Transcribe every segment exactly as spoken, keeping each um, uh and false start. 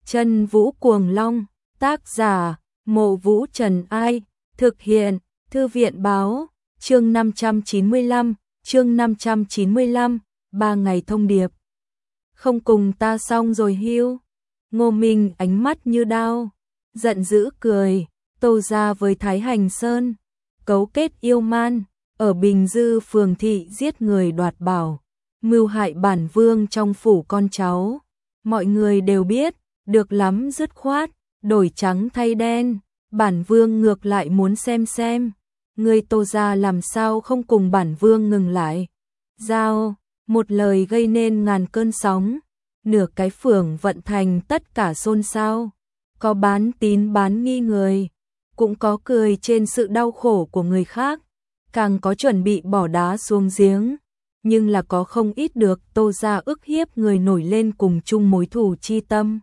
Chân Vũ Cuồng Long, tác giả, Mộ Vũ Trần Ai, thực hiện, Thư viện Báo, chương năm trăm chín mươi lăm, chương năm trăm chín mươi lăm, ba ngày thông điệp. Không cùng ta xong rồi hiu. Ngô Minh ánh mắt như đao, giận dữ cười, Tô gia với Thái Hành Sơn, cấu kết yêu man, ở Bình Dư phường thị giết người đoạt bảo, mưu hại bản vương trong phủ con cháu. Mọi người đều biết, được lắm dứt khoát, đổi trắng thay đen, bản vương ngược lại muốn xem xem, người Tô gia làm sao không cùng bản vương ngừng lại. Giao, một lời gây nên ngàn cơn sóng, nửa cái phường vận thành tất cả xôn xao, có bán tín bán nghi người, cũng có cười trên sự đau khổ của người khác, càng có chuẩn bị bỏ đá xuống giếng, nhưng là có không ít được Tô gia ức hiếp người nổi lên cùng chung mối thù chi tâm.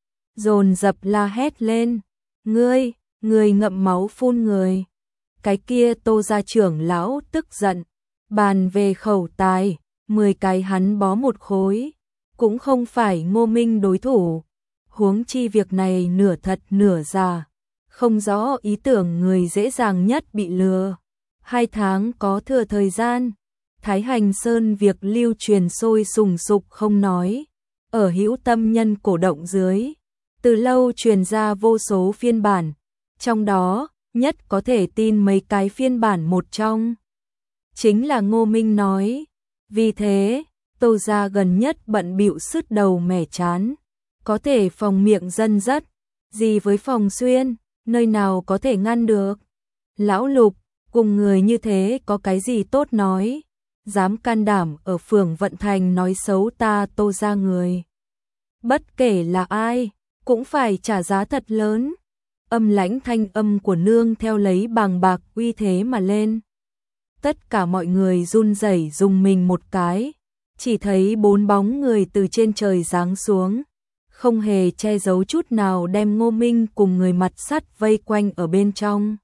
Dồn dập la hét lên, ngươi, ngươi ngậm máu phun người. Cái kia Tô gia trưởng lão tức giận, bàn về khẩu tài, mười cái hắn bó một khối, cũng không phải Ngô Minh đối thủ. Huống chi việc này nửa thật nửa giả, không rõ ý tưởng người dễ dàng nhất bị lừa. Hai tháng có thừa thời gian, Thái Hành Sơn việc lưu truyền sôi sùng sục không nói, ở hữu tâm nhân cổ động dưới, từ lâu truyền ra vô số phiên bản, trong đó nhất có thể tin mấy cái phiên bản một trong chính là Ngô Minh nói. Vì thế, Tô gia gần nhất bận bịu sứt đầu mẻ chán, có thể phòng miệng dân dắt, gì với phòng xuyên, nơi nào có thể ngăn được. Lão Lục, cùng người như thế có cái gì tốt nói, dám can đảm ở phường Vận Thành nói xấu ta Tô gia người. Bất kể là ai, cũng phải trả giá thật lớn. Âm lãnh thanh âm của nương theo lấy bàng bạc uy thế mà lên. Tất cả mọi người run rẩy dùng mình một cái, chỉ thấy bốn bóng người từ trên trời giáng xuống, không hề che giấu chút nào đem Ngô Minh cùng người mặt sắt vây quanh ở bên trong.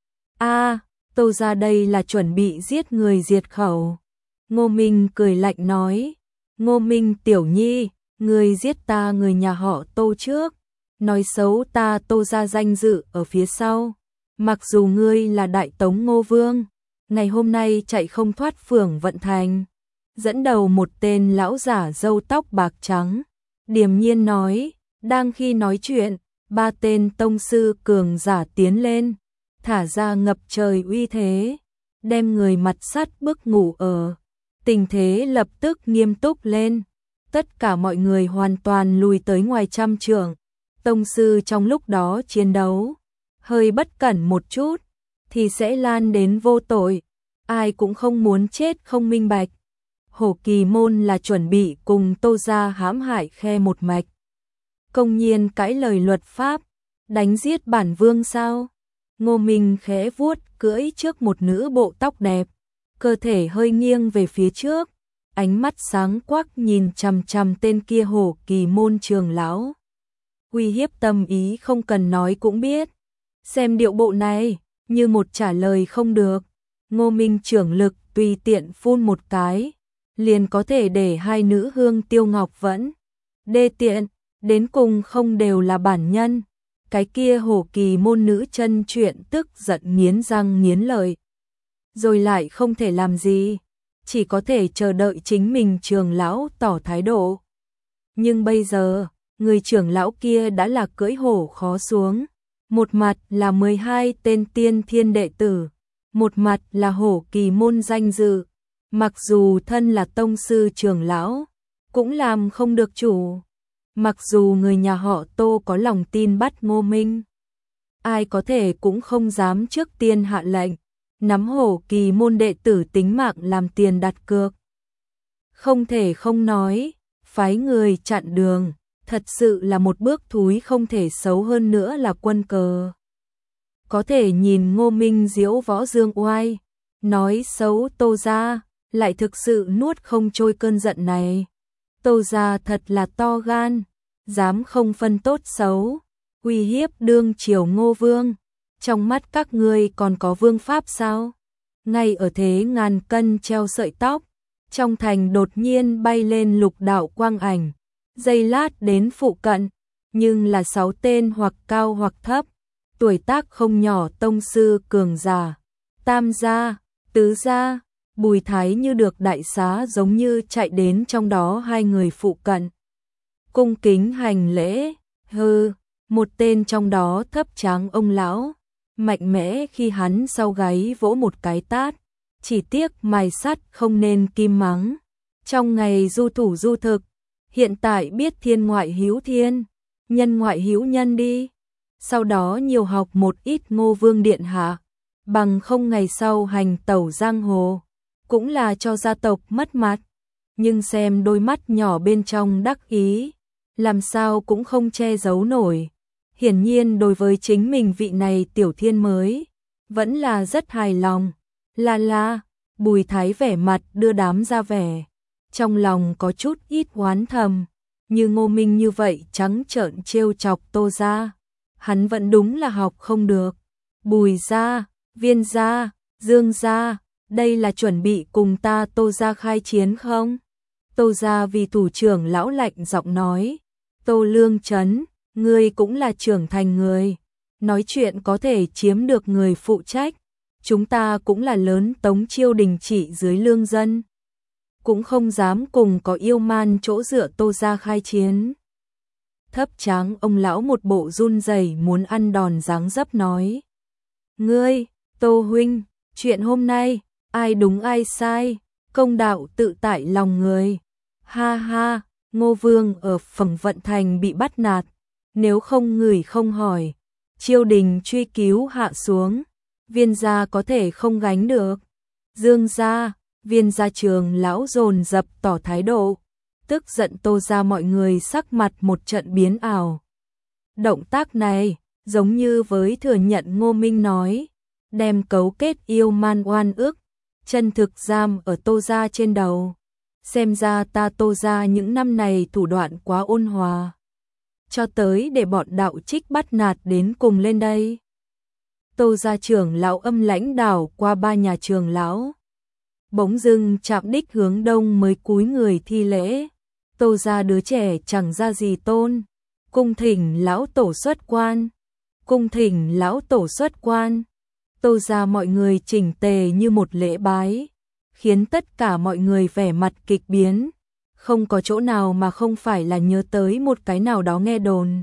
A, à, Tô gia đây là chuẩn bị giết người diệt khẩu. Ngô Minh cười lạnh nói, Ngô Minh tiểu nhi, người giết ta người nhà họ Tô trước, nói xấu ta Tô gia danh dự ở phía sau. Mặc dù ngươi là đại tống Ngô Vương, ngày hôm nay chạy không thoát phường Vận Thành. Dẫn đầu một tên lão giả râu tóc bạc trắng, điềm nhiên nói. Đang khi nói chuyện, ba tên tông sư cường giả tiến lên, thả ra ngập trời uy thế, đem người mặt sắt bức ngủ ở. Tình thế lập tức nghiêm túc lên, tất cả mọi người hoàn toàn lùi tới ngoài trăm trượng. Tông sư trong lúc đó chiến đấu, hơi bất cẩn một chút, thì sẽ lan đến vô tội, ai cũng không muốn chết không minh bạch. Hổ Kỳ Môn là chuẩn bị cùng Tô gia hãm hại khe một mạch, công nhiên cãi lời luật pháp, đánh giết bản vương sao? Ngô Minh khẽ vuốt cưỡi trước một nữ bộ tóc đẹp, cơ thể hơi nghiêng về phía trước, ánh mắt sáng quắc nhìn chằm chằm tên kia Hổ Kỳ Môn trưởng lão. Uy hiếp tâm ý không cần nói cũng biết. Xem điệu bộ này, như một trả lời không được. Ngô Minh trưởng lực tùy tiện phun một cái, liền có thể để hai nữ hương tiêu ngọc vẫn. Đê tiện, đến cùng không đều là bản nhân. Cái kia Hổ Kỳ Môn nữ chân chuyện tức giận nghiến răng nghiến lợi. Rồi lại không thể làm gì, chỉ có thể chờ đợi chính mình trưởng lão tỏ thái độ. Nhưng bây giờ, người trưởng lão kia đã là cưỡi hổ khó xuống. Một mặt là mười hai tên tiên thiên đệ tử, một mặt là Hổ Kỳ Môn danh dự. Mặc dù thân là tông sư trưởng lão, cũng làm không được chủ. Mặc dù người nhà họ Tô có lòng tin bắt Ngô Minh, ai có thể cũng không dám trước tiên hạ lệnh, nắm Hổ Kỳ Môn đệ tử tính mạng làm tiền đặt cược. Không thể không nói, phái người chặn đường, thật sự là một bước thúi không thể xấu hơn nữa là quân cờ. Có thể nhìn Ngô Minh diễu võ dương oai, nói xấu Tô gia, lại thực sự nuốt không trôi cơn giận này. Tô gia thật là to gan, dám không phân tốt xấu, uy hiếp đương triều Ngô Vương. Trong mắt các ngươi còn có vương pháp sao? Ngay ở thế ngàn cân treo sợi tóc, trong thành đột nhiên bay lên lục đạo quang ảnh, giây lát đến phụ cận, nhưng là sáu tên hoặc cao hoặc thấp, tuổi tác không nhỏ tông sư cường giả, tam gia, tứ gia. Bùi Thái như được đại xá giống như chạy đến trong đó hai người phụ cận. Cung kính hành lễ, hừ, một tên trong đó thấp tráng ông lão, mạnh mẽ khi hắn sau gáy vỗ một cái tát, chỉ tiếc mài sắt không nên kim mắng. Trong ngày du thủ du thực, hiện tại biết thiên ngoại hữu thiên, nhân ngoại hữu nhân đi. Sau đó nhiều học một ít Ngô Vương điện hạ, bằng không ngày sau hành tẩu giang hồ, cũng là cho gia tộc mất mặt. Nhưng xem đôi mắt nhỏ bên trong đắc ý, làm sao cũng không che giấu nổi. Hiển nhiên đối với chính mình vị này tiểu thiên mới, vẫn là rất hài lòng. La la, Bùi Thái vẻ mặt đưa đám ra vẻ, trong lòng có chút ít oán thầm, như Ngô Minh như vậy trắng trợn trêu chọc Tô gia, hắn vẫn đúng là học không được. Bùi gia, Viên gia, Dương gia, đây là chuẩn bị cùng ta Tô gia khai chiến không? Tô gia vì thủ trưởng lão lạnh giọng nói, Tô Lương Chấn, ngươi cũng là trưởng thành người, nói chuyện có thể chiếm được người phụ trách, chúng ta cũng là lớn tống chiêu đình trị dưới lương dân, cũng không dám cùng có yêu man chỗ dựa Tô gia khai chiến. Thấp tráng ông lão một bộ run rẩy muốn ăn đòn dáng dấp nói, ngươi, Tô huynh, chuyện hôm nay, ai đúng ai sai, công đạo tự tại lòng người. Ha ha, Ngô Vương ở Phẳng Vận Thành bị bắt nạt, nếu không ngửi không hỏi, triều đình truy cứu hạ xuống, Viên gia có thể không gánh được. Dương gia, Viên gia trường lão dồn dập tỏ thái độ, tức giận Tô gia mọi người sắc mặt một trận biến ảo. Động tác này, giống như với thừa nhận Ngô Minh nói, đem cấu kết yêu man oan ức, chân thực giam ở Tô gia trên đầu. Xem ra ta Tô gia những năm này thủ đoạn quá ôn hòa, cho tới để bọn đạo trích bắt nạt đến cùng lên đây. Tô gia trưởng lão âm lãnh đảo qua ba nhà trường lão, bỗng dưng chạm đích hướng đông mới cúi người thi lễ. Tô gia đứa trẻ chẳng ra gì tôn, cung thỉnh lão tổ xuất quan, cung thỉnh lão tổ xuất quan. Tô gia mọi người chỉnh tề như một lễ bái, khiến tất cả mọi người vẻ mặt kịch biến, không có chỗ nào mà không phải là nhớ tới một cái nào đó nghe đồn.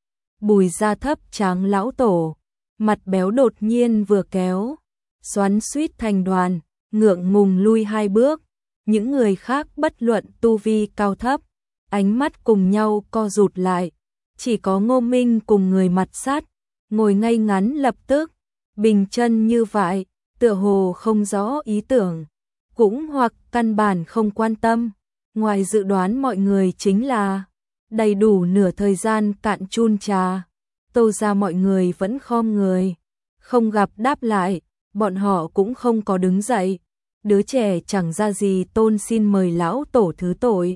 Bùi gia thấp tráng lão tổ, mặt béo đột nhiên vừa kéo, xoắn suýt thành đoàn, ngượng ngùng lui hai bước. Những người khác bất luận tu vi cao thấp, ánh mắt cùng nhau co rụt lại, chỉ có Ngô Minh cùng người mặt sát, ngồi ngay ngắn lập tức, bình chân như vậy, tựa hồ không rõ ý tưởng, cũng hoặc căn bản không quan tâm. Ngoài dự đoán mọi người chính là đầy đủ nửa thời gian cạn chun trà, Tô gia mọi người vẫn khom người, không gặp đáp lại, bọn họ cũng không có đứng dậy. Đứa trẻ chẳng ra gì tôn xin mời lão tổ thứ tội.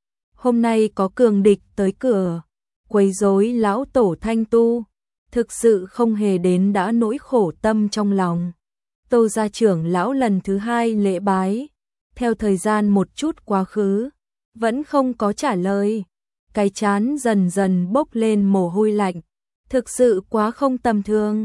Hôm nay có cường địch tới cửa, quấy rối lão tổ thanh tu, thực sự không hề đến đã nỗi khổ tâm trong lòng. Tô gia trưởng lão lần thứ hai lễ bái, theo thời gian một chút quá khứ, vẫn không có trả lời. Cái chán dần dần bốc lên mồ hôi lạnh, thực sự quá không tầm thường.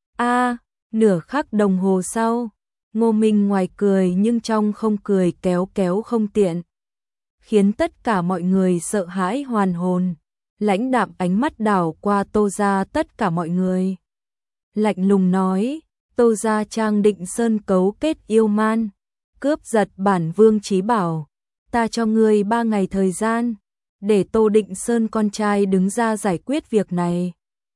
A, nửa khắc đồng hồ sau, Ngô Minh ngoài cười nhưng trong không cười kéo kéo không tiện, khiến tất cả mọi người sợ hãi hoàn hồn. Lãnh đạm ánh mắt đảo qua Tô gia tất cả mọi người, lạnh lùng nói, Tô gia Trang Định Sơn cấu kết yêu man, cướp giật bản vương trí bảo, ta cho ngươi ba ngày thời gian, để Tô Định Sơn con trai đứng ra giải quyết việc này.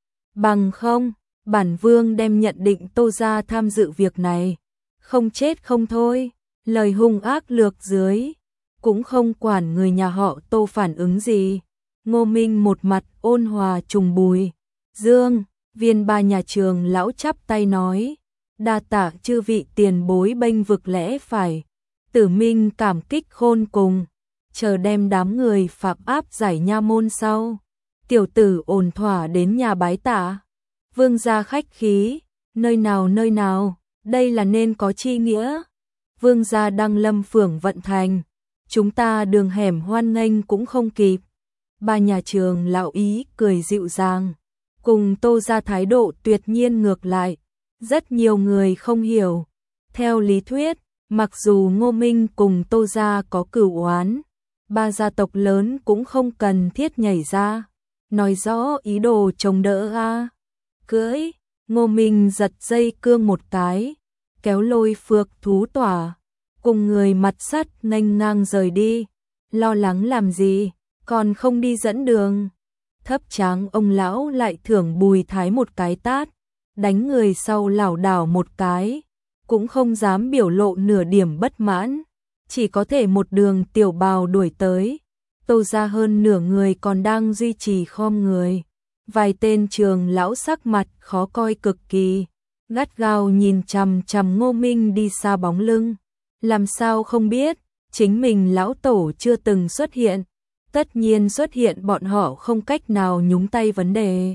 Bằng không, bản vương đem nhận định Tô gia tham dự việc này, không chết không thôi. Lời hung ác lược dưới, cũng không quản người nhà họ Tô phản ứng gì. Ngô Minh một mặt ôn hòa trùng Bùi, Dương, Viên ba nhà trường lão chắp tay nói, đa tạ chư vị tiền bối bênh vực lẽ phải. Tử Minh cảm kích khôn cùng, chờ đem đám người phạm áp giải nha môn sau. Tiểu tử ổn thỏa đến nhà bái tạ. Vương gia khách khí, nơi nào nơi nào, đây là nên có chi nghĩa. Vương gia đăng lâm phường Vận Thành, chúng ta đường hẻm hoan nghênh cũng không kịp. Ba nhà trường lão ý cười dịu dàng, cùng Tô gia thái độ tuyệt nhiên ngược lại. Rất nhiều người không hiểu. Theo lý thuyết, mặc dù Ngô Minh cùng Tô gia có cửu oán, ba gia tộc lớn cũng không cần thiết nhảy ra, nói rõ ý đồ chống đỡ a. Cưỡi, Ngô Minh giật dây cương một cái, kéo lôi phược thú tỏa, cùng người mặt sắt nghênh ngang rời đi. Lo lắng làm gì, còn không đi dẫn đường. Thấp tráng ông lão lại thưởng Bùi Thái một cái tát, đánh người sau lảo đảo một cái, cũng không dám biểu lộ nửa điểm bất mãn, chỉ có thể một đường tiểu bào đuổi tới. Tô gia hơn nửa người còn đang duy trì khom người, vài tên trường lão sắc mặt khó coi cực kỳ, gắt gao nhìn chằm chằm Ngô Minh đi xa bóng lưng. Làm sao không biết, chính mình lão tổ chưa từng xuất hiện, tất nhiên xuất hiện bọn họ không cách nào nhúng tay vấn đề.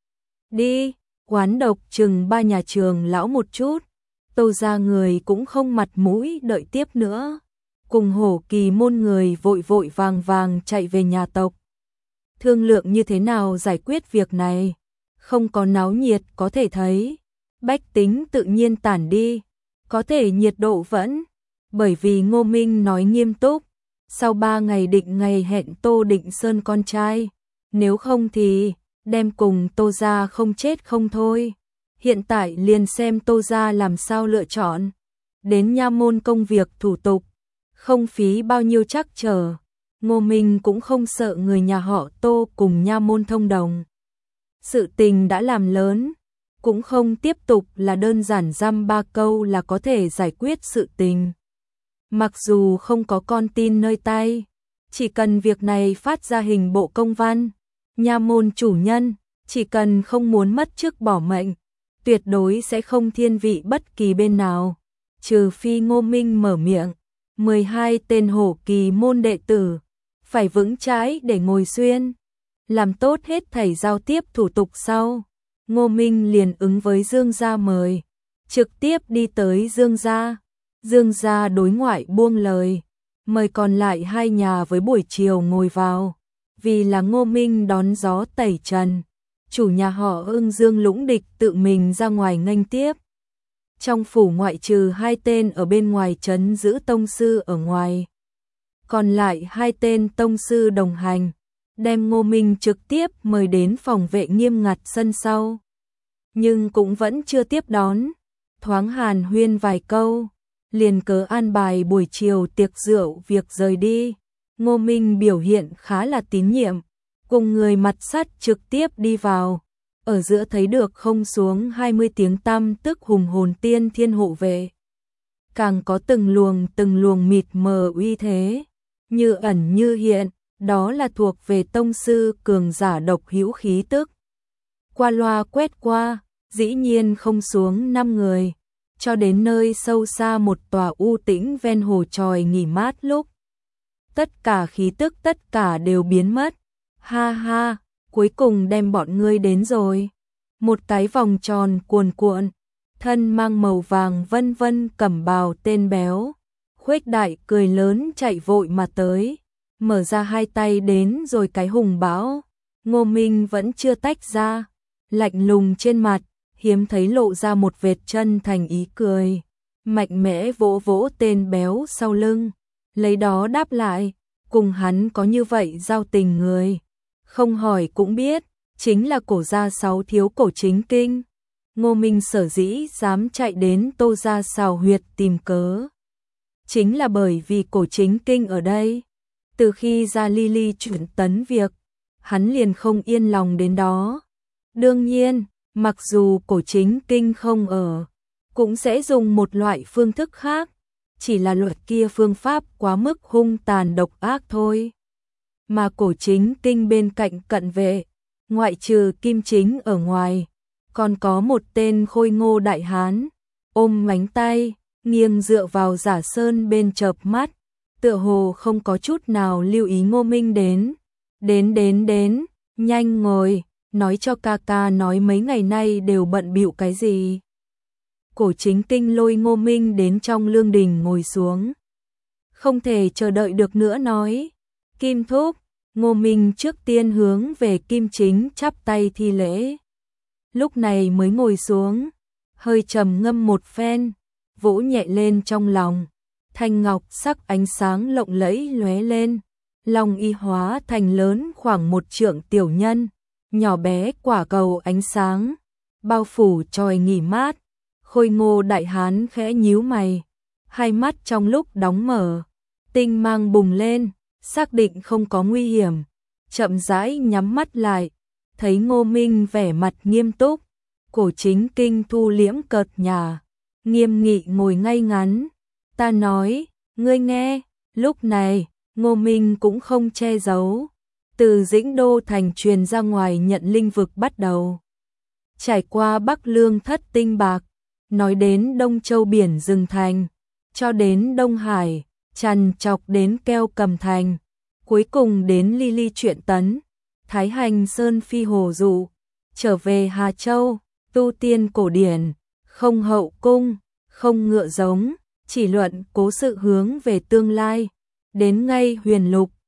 Đi, oán độc chừng ba nhà trường lão một chút, Tô gia người cũng không mặt mũi đợi tiếp nữa. Cùng Hổ Kỳ môn người vội vội vàng vàng chạy về nhà tộc. Thương lượng như thế nào giải quyết việc này, không có náo nhiệt có thể thấy. Bách tính tự nhiên tản đi, có thể nhiệt độ vẫn, bởi vì Ngô Minh nói nghiêm túc, sau ba ngày định ngày hẹn Tô Định Sơn con trai, nếu không thì đem cùng Tô gia không chết không thôi. Hiện tại liền xem Tô gia làm sao lựa chọn. Đến nha môn công việc thủ tục, không phí bao nhiêu trắc trở. Ngô Minh cũng không sợ người nhà họ Tô cùng nha môn thông đồng. Sự tình đã làm lớn, cũng không tiếp tục là đơn giản dăm ba câu là có thể giải quyết sự tình. Mặc dù không có con tin nơi tay, chỉ cần việc này phát ra hình bộ công văn, nha môn chủ nhân, chỉ cần không muốn mất chức bỏ mệnh, tuyệt đối sẽ không thiên vị bất kỳ bên nào, trừ phi Ngô Minh mở miệng. mười hai tên Hổ Kỳ môn đệ tử, phải vững chãi để ngồi xuyên, làm tốt hết thảy giao tiếp thủ tục sau. Ngô Minh liền ứng với Dương gia mời, trực tiếp đi tới Dương gia. Dương gia đối ngoại buông lời, mời còn lại hai nhà với buổi chiều ngồi vào, vì là Ngô Minh đón gió tẩy trần. Chủ nhà họ Ưng Dương Lũng Địch tự mình ra ngoài nghênh tiếp. Trong phủ ngoại trừ hai tên ở bên ngoài trấn giữ tông sư ở ngoài, còn lại hai tên tông sư đồng hành, đem Ngô Minh trực tiếp mời đến phòng vệ nghiêm ngặt sân sau. Nhưng cũng vẫn chưa tiếp đón, thoáng hàn huyên vài câu, liền cớ an bài buổi chiều tiệc rượu việc rời đi. Ngô Minh biểu hiện khá là tín nhiệm, cùng người mặt sắt trực tiếp đi vào. Ở giữa thấy được không xuống hai mươi tiếng tăm tức hùng hồn tiên thiên hộ vệ. Càng có từng luồng từng luồng mịt mờ uy thế, như ẩn như hiện, đó là thuộc về tông sư cường giả độc hữu khí tức. Qua loa quét qua, dĩ nhiên không xuống năm người, cho đến nơi sâu xa một tòa u tĩnh ven hồ tròi nghỉ mát lúc. Tất cả khí tức tất cả đều biến mất. Ha ha, cuối cùng đem bọn ngươi đến rồi. Một cái vòng tròn cuồn cuộn, thân mang màu vàng vân vân cẩm bào tên béo, khuếch đại cười lớn chạy vội mà tới, mở ra hai tay đến rồi cái hùng bão. Ngô Minh vẫn chưa tách ra, lạnh lùng trên mặt, hiếm thấy lộ ra một vệt chân thành ý cười, mạnh mẽ vỗ vỗ tên béo sau lưng, lấy đó đáp lại, cùng hắn có như vậy giao tình người, không hỏi cũng biết, chính là Cổ gia sáu thiếu Cổ Chính Kinh. Ngô Minh sở dĩ dám chạy đến Tô gia xào huyệt tìm cớ, chính là bởi vì Cổ Chính Kinh ở đây. Từ khi Gia Ly Ly chuyển tấn việc, hắn liền không yên lòng đến đó. Đương nhiên, mặc dù Cổ Chính Kinh không ở, cũng sẽ dùng một loại phương thức khác, chỉ là luật kia phương pháp quá mức hung tàn độc ác thôi. Mà Cổ Chính Kinh bên cạnh cận vệ, ngoại trừ Kim Chính ở ngoài, còn có một tên khôi ngô đại hán, ôm mánh tay, nghiêng dựa vào giả sơn bên chợp mắt, tựa hồ không có chút nào lưu ý Ngô Minh đến. Đến đến đến, nhanh ngồi, nói cho ca ca nói mấy ngày nay đều bận bịu cái gì. Cổ Chính Kinh lôi Ngô Minh đến trong lương đình ngồi xuống. Không thể chờ đợi được nữa nói, Kim thúc, Ngô Minh trước tiên hướng về Kim Chính chắp tay thi lễ. Lúc này mới ngồi xuống, hơi trầm ngâm một phen, vỗ nhẹ lên trong lòng. Thanh ngọc sắc ánh sáng lộng lẫy lóe lên, lòng y hóa thành lớn khoảng một trượng tiểu nhân, nhỏ bé quả cầu ánh sáng, bao phủ tròi nghỉ mát. Khôi Ngô đại hán khẽ nhíu mày, hai mắt trong lúc đóng mở, tinh mang bùng lên, xác định không có nguy hiểm, chậm rãi nhắm mắt lại, thấy Ngô Minh vẻ mặt nghiêm túc, cổ chính kinh thu liễm cợt nhả, nghiêm nghị ngồi ngay ngắn. Ta nói, ngươi nghe. Lúc này, Ngô Minh cũng không che giấu, từ Dĩnh Đô thành truyền ra ngoài nhận linh vực bắt đầu. Trải qua Bắc Lương thất tinh bạc, nói đến Đông Châu biển rừng thành, cho đến Đông Hải, trằn trọc đến Keo Cầm thành, cuối cùng đến Ly Ly Truyện Tấn, Thái Hành Sơn Phi Hồ Dụ, trở về Hà Châu, tu tiên cổ điển, không hậu cung, không ngựa giống, chỉ luận cố sự hướng về tương lai, đến ngay Huyền Lục,